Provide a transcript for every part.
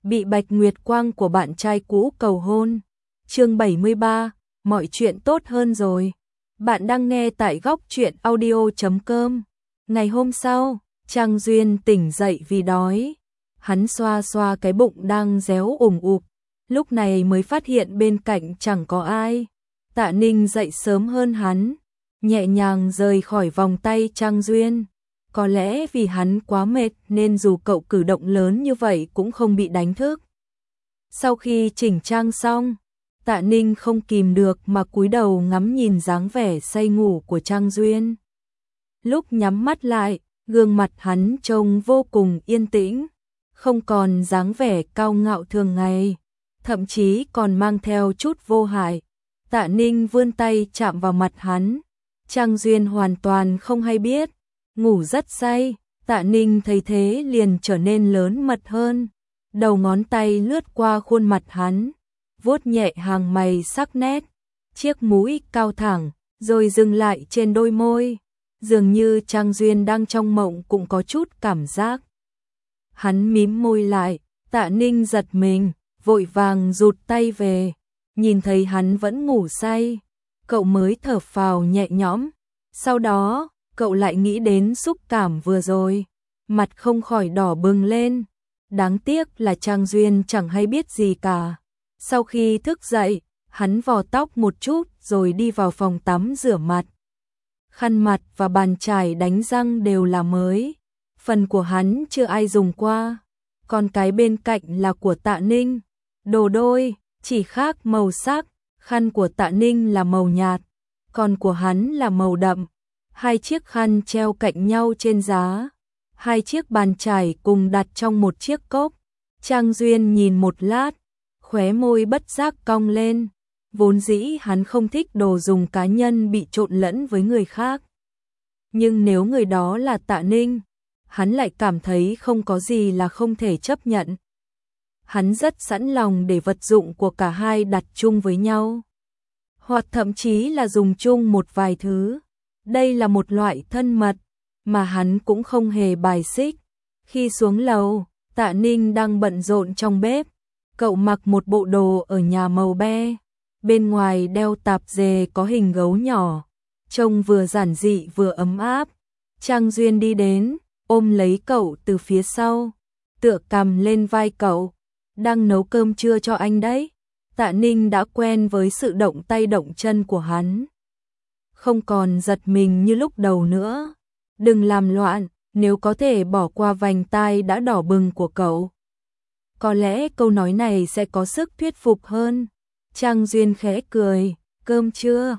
bị Bạch Nguyệt Quang của bạn trai cũ cầu hôn. Chương 73, mọi chuyện tốt hơn rồi. Bạn đang nghe tại góc truyện audio.com. Ngày hôm sau, Trang Duyên tỉnh dậy vì đói. Hắn xoa xoa cái bụng đang réo ủng ục, lúc này mới phát hiện bên cạnh chẳng có ai. Tạ Ninh dậy sớm hơn hắn, nhẹ nhàng rời khỏi vòng tay Trang Duyên. Có lẽ vì hắn quá mệt nên dù cậu cử động lớn như vậy cũng không bị đánh thức. Sau khi chỉnh trang xong, Tạ Ninh không kìm được mà cúi đầu ngắm nhìn dáng vẻ say ngủ của Trang Duyên. Lúc nhắm mắt lại, gương mặt hắn trông vô cùng yên tĩnh, không còn dáng vẻ cao ngạo thường ngày, thậm chí còn mang theo chút vô hại. Tạ Ninh vươn tay chạm vào mặt hắn, Trang Duyên hoàn toàn không hay biết, ngủ rất say. Tạ Ninh thấy thế liền trở nên lớn mật hơn, đầu ngón tay lướt qua khuôn mặt hắn, vuốt nhẹ hàng mày sắc nét, chiếc mũi cao thẳng, rồi dừng lại trên đôi môi, dường như Trang Duyên đang trong mộng cũng có chút cảm giác. Hắn mím môi lại, Tạ Ninh giật mình, vội vàng rụt tay về, nhìn thấy hắn vẫn ngủ say, cậu mới thở phào nhẹ nhõm. Sau đó, cậu lại nghĩ đến xúc cảm vừa rồi, mặt không khỏi đỏ bừng lên. Đáng tiếc là Trang Duyên chẳng hay biết gì cả. Sau khi thức dậy, hắn vò tóc một chút rồi đi vào phòng tắm rửa mặt. Khăn mặt và bàn chải đánh răng đều là mới, phần của hắn chưa ai dùng qua, còn cái bên cạnh là của Tạ Ninh. Đồ đôi, chỉ khác màu sắc, khăn của Tạ Ninh là màu nhạt, còn của hắn là màu đậm. Hai chiếc khăn treo cạnh nhau trên giá, hai chiếc bàn chải cùng đặt trong một chiếc cốc. Trang Duyên nhìn một lát, khóe môi bất giác cong lên, vốn dĩ hắn không thích đồ dùng cá nhân bị trộn lẫn với người khác. Nhưng nếu người đó là Tạ Ninh, hắn lại cảm thấy không có gì là không thể chấp nhận. Hắn rất sẵn lòng để vật dụng của cả hai đặt chung với nhau, hoặc thậm chí là dùng chung một vài thứ. Đây là một loại thân mật mà hắn cũng không hề bài xích. Khi xuống lầu, Tạ Ninh đang bận rộn trong bếp. Cậu mặc một bộ đồ ở nhà màu be, bên ngoài đeo tạp dề có hình gấu nhỏ, trông vừa giản dị vừa ấm áp. Trang Duyên đi đến, ôm lấy cậu từ phía sau, tựa cằm lên vai cậu. Đang nấu cơm trưa cho anh đấy. Tạ Ninh đã quen với sự động tay động chân của hắn, không còn giật mình như lúc đầu nữa. Đừng làm loạn, nếu có thể bỏ qua vành tai đã đỏ bừng của cậu. Có lẽ câu nói này sẽ có sức thuyết phục hơn. Trang Duyên khẽ cười, cơm chưa?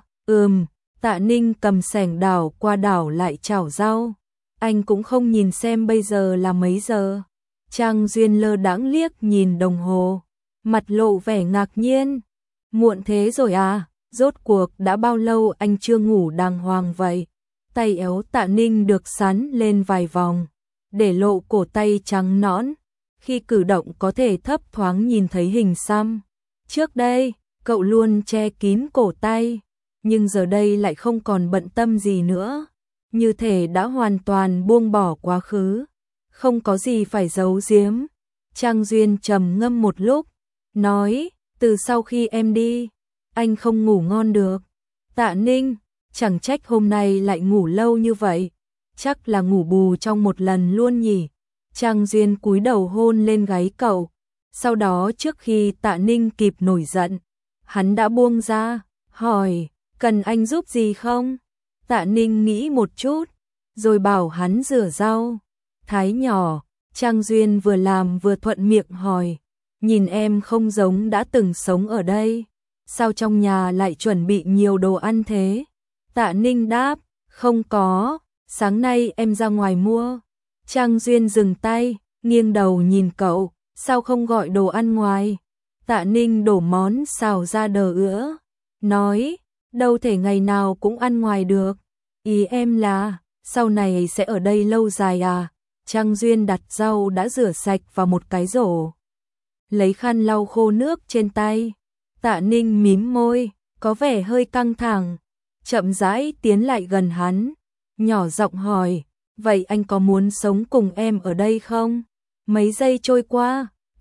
Tạ Ninh cầm xẻng đảo qua đảo lại chảo rau. Anh cũng không nhìn xem bây giờ là mấy giờ. Trang Duyên lơ đãng liếc nhìn đồng hồ, mặt lộ vẻ ngạc nhiên. Muộn thế rồi à? Rốt cuộc đã bao lâu anh chưa ngủ đàng hoàng vậy? Tay éo Tạ Ninh được sắn lên vài vòng, để lộ cổ tay trắng nõn. Khi cử động có thể thấp thoáng nhìn thấy hình xăm. Trước đây, cậu luôn che kín cổ tay, nhưng giờ đây lại không còn bận tâm gì nữa. Như thể đã hoàn toàn buông bỏ quá khứ, không có gì phải giấu giếm. Trang Duyên trầm ngâm một lúc, nói, từ sau khi em đi, anh không ngủ ngon được. Tạ Ninh, chẳng trách hôm nay lại ngủ lâu như vậy, chắc là ngủ bù trong một lần luôn nhỉ. Trang Duyên cúi đầu hôn lên gáy cậu, sau đó trước khi Tạ Ninh kịp nổi giận, hắn đã buông ra, hỏi, cần anh giúp gì không? Tạ Ninh nghĩ một chút, rồi bảo hắn rửa rau, thái nhỏ. Trang Duyên vừa làm vừa thuận miệng hỏi, nhìn em không giống đã từng sống ở đây, sao trong nhà lại chuẩn bị nhiều đồ ăn thế? Tạ Ninh đáp, không có, sáng nay em ra ngoài mua. Trang Duyên dừng tay, nghiêng đầu nhìn cậu, sao không gọi đồ ăn ngoài? Tạ Ninh đổ món xào ra đờ ữa, nói, đâu thể ngày nào cũng ăn ngoài được. Ý em là, sau này sẽ ở đây lâu dài à? Trang Duyên đặt rau đã rửa sạch vào một cái rổ, lấy khăn lau khô nước trên tay. Tạ Ninh mím môi, có vẻ hơi căng thẳng, chậm rãi tiến lại gần hắn, nhỏ giọng hỏi, vậy anh có muốn sống cùng em ở đây không? Mấy giây trôi qua,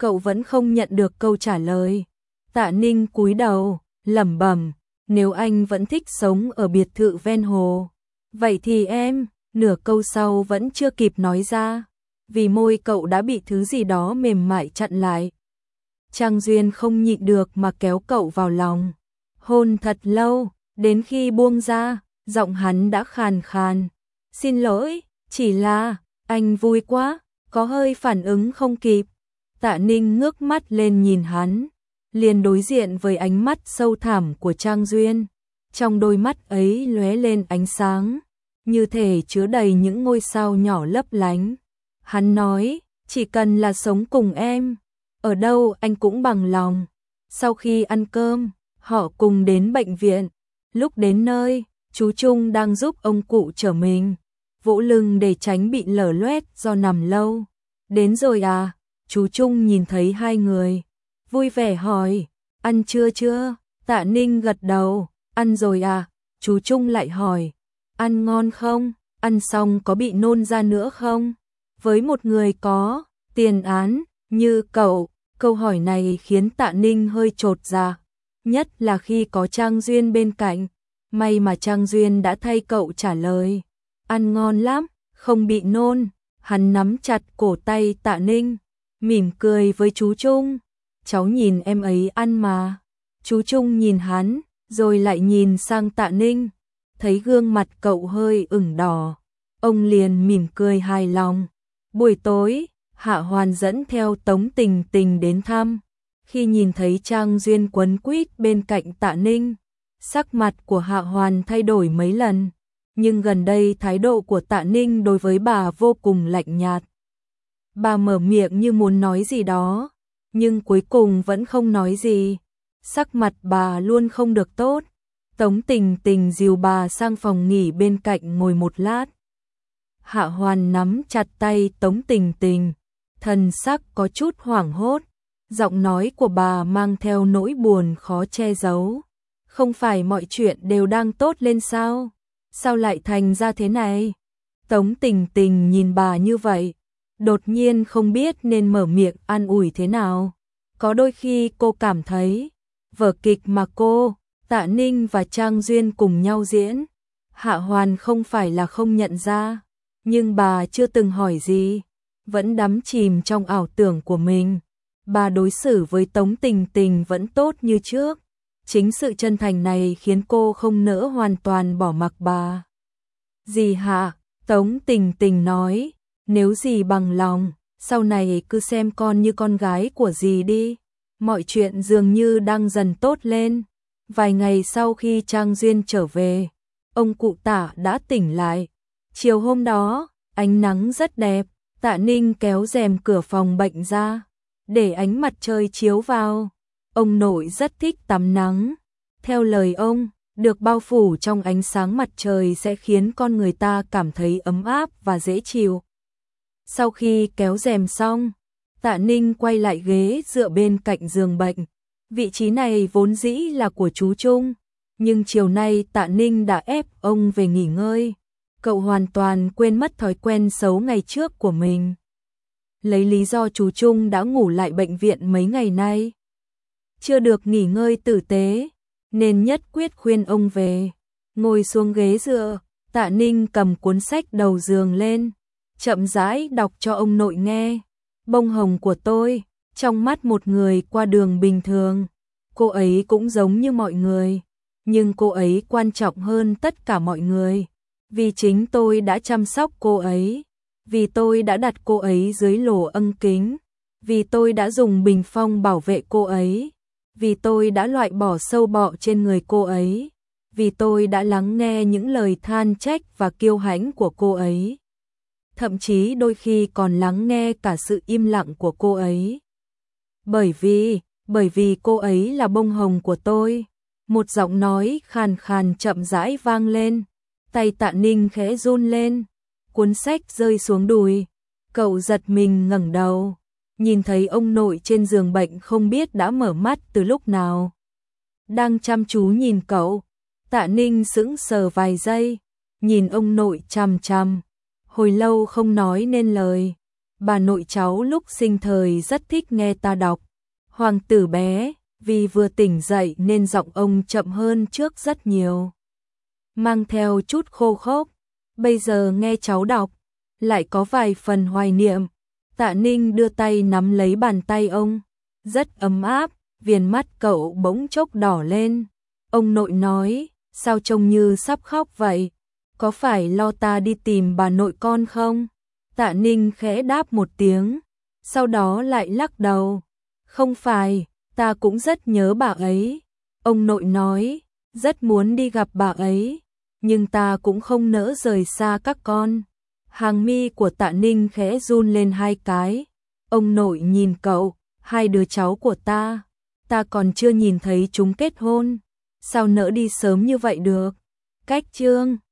cậu vẫn không nhận được câu trả lời. Tạ Ninh cúi đầu, lẩm bẩm, nếu anh vẫn thích sống ở biệt thự ven hồ, vậy thì em, nửa câu sau vẫn chưa kịp nói ra, vì môi cậu đã bị thứ gì đó mềm mại chặn lại. Trang Duyên không nhịn được mà kéo cậu vào lòng, hôn thật lâu, đến khi buông ra, giọng hắn đã khàn khàn. Xin lỗi, chỉ là, anh vui quá, có hơi phản ứng không kịp. Tạ Ninh ngước mắt lên nhìn hắn, liền đối diện với ánh mắt sâu thẳm của Trang Duyên. Trong đôi mắt ấy lóe lên ánh sáng, như thể chứa đầy những ngôi sao nhỏ lấp lánh. Hắn nói, chỉ cần là sống cùng em, ở đâu anh cũng bằng lòng. Sau khi ăn cơm, họ cùng đến bệnh viện. Lúc đến nơi, chú Trung đang giúp ông cụ chở mình, vỗ lưng để tránh bị lở loét do nằm lâu. Đến rồi à? Chú Trung nhìn thấy hai người, vui vẻ hỏi, ăn chưa chưa? Tạ Ninh gật đầu, ăn rồi à? Chú Trung lại hỏi, ăn ngon không? Ăn xong có bị nôn ra nữa không? Với một người có tiền án như cậu, câu hỏi này khiến Tạ Ninh hơi chột dạ, nhất là khi có Trang Duyên bên cạnh. May mà Trang Duyên đã thay cậu trả lời, ăn ngon lắm, không bị nôn. Hắn nắm chặt cổ tay Tạ Ninh, mỉm cười với chú Trung, cháu nhìn em ấy ăn mà. Chú Trung nhìn hắn, rồi lại nhìn sang Tạ Ninh, thấy gương mặt cậu hơi ửng đỏ, ông liền mỉm cười hài lòng. Buổi tối, Hạ Hoàn dẫn theo Tống Tình Tình đến thăm. Khi nhìn thấy Trang Duyên quấn quýt bên cạnh Tạ Ninh, sắc mặt của Hạ Hoàn thay đổi mấy lần, nhưng gần đây thái độ của Tạ Ninh đối với bà vô cùng lạnh nhạt. Bà mở miệng như muốn nói gì đó, nhưng cuối cùng vẫn không nói gì. Sắc mặt bà luôn không được tốt. Tống Tình Tình dìu bà sang phòng nghỉ bên cạnh ngồi một lát. Hạ Hoàn nắm chặt tay Tống Tình Tình, thần sắc có chút hoảng hốt, giọng nói của bà mang theo nỗi buồn khó che giấu. Không phải mọi chuyện đều đang tốt lên sao? Sao lại thành ra thế này? Tống Tình Tình nhìn bà như vậy, đột nhiên không biết nên mở miệng an ủi thế nào. Có đôi khi cô cảm thấy, vở kịch mà cô, Tạ Ninh và Trang Duyên cùng nhau diễn, Hạ Hoàn không phải là không nhận ra, nhưng bà chưa từng hỏi gì, vẫn đắm chìm trong ảo tưởng của mình. Bà đối xử với Tống Tình Tình vẫn tốt như trước. Chính sự chân thành này khiến cô không nỡ hoàn toàn bỏ mặc bà. Dì Hạ, Tống Tình Tình nói, nếu dì bằng lòng, sau này cứ xem con như con gái của dì đi. Mọi chuyện dường như đang dần tốt lên. Vài ngày sau khi Trang Duyên trở về, ông cụ Tạ đã tỉnh lại. Chiều hôm đó, ánh nắng rất đẹp, Tạ Ninh kéo rèm cửa phòng bệnh ra, để ánh mặt trời chiếu vào. Ông nội rất thích tắm nắng. Theo lời ông, được bao phủ trong ánh sáng mặt trời sẽ khiến con người ta cảm thấy ấm áp và dễ chịu. Sau khi kéo rèm xong, Tạ Ninh quay lại ghế dựa bên cạnh giường bệnh. Vị trí này vốn dĩ là của chú Trung, nhưng chiều nay Tạ Ninh đã ép ông về nghỉ ngơi. Cậu hoàn toàn quên mất thói quen xấu ngày trước của mình. Lấy lý do chú Trung đã ngủ lại bệnh viện mấy ngày nay, chưa được nghỉ ngơi tử tế, nên nhất quyết khuyên ông về. Ngồi xuống ghế dựa, Tạ Ninh cầm cuốn sách đầu giường lên, chậm rãi đọc cho ông nội nghe. Bông hồng của tôi, trong mắt một người qua đường bình thường, cô ấy cũng giống như mọi người, nhưng cô ấy quan trọng hơn tất cả mọi người. Vì chính tôi đã chăm sóc cô ấy, vì tôi đã đặt cô ấy dưới lỗ ân kính, vì tôi đã dùng bình phong bảo vệ cô ấy, vì tôi đã loại bỏ sâu bọ trên người cô ấy, vì tôi đã lắng nghe những lời than trách và kiêu hãnh của cô ấy. Thậm chí đôi khi còn lắng nghe cả sự im lặng của cô ấy. Bởi vì cô ấy là bông hồng của tôi. Một giọng nói khàn khàn chậm rãi vang lên. Tay Tạ Ninh khẽ run lên, cuốn sách rơi xuống đùi. Cậu giật mình ngẩng đầu, nhìn thấy ông nội trên giường bệnh không biết đã mở mắt từ lúc nào, đang chăm chú nhìn cậu. Tạ Ninh sững sờ vài giây, nhìn ông nội chằm chằm, hồi lâu không nói nên lời. bà nội cháu lúc sinh thời rất thích nghe ta đọc. Hoàng tử bé, vì vừa tỉnh dậy nên giọng ông chậm hơn trước rất nhiều, mang theo chút khô khốc. Bây giờ nghe cháu đọc, lại có vài phần hoài niệm. Tạ Ninh đưa tay nắm lấy bàn tay ông, rất ấm áp, viền mắt cậu bỗng chốc đỏ lên. Ông nội nói, sao trông như sắp khóc vậy? Có phải lo ta đi tìm bà nội con không? Tạ Ninh khẽ đáp một tiếng, sau đó lại lắc đầu. Không phải, ta cũng rất nhớ bà ấy. Ông nội nói, rất muốn đi gặp bà ấy, nhưng ta cũng không nỡ rời xa các con. Hàng mi của Tạ Ninh khẽ run lên hai cái. Ông nội nhìn cậu, hai đứa cháu của ta còn chưa nhìn thấy chúng kết hôn, sao nỡ đi sớm như vậy được? Cách chương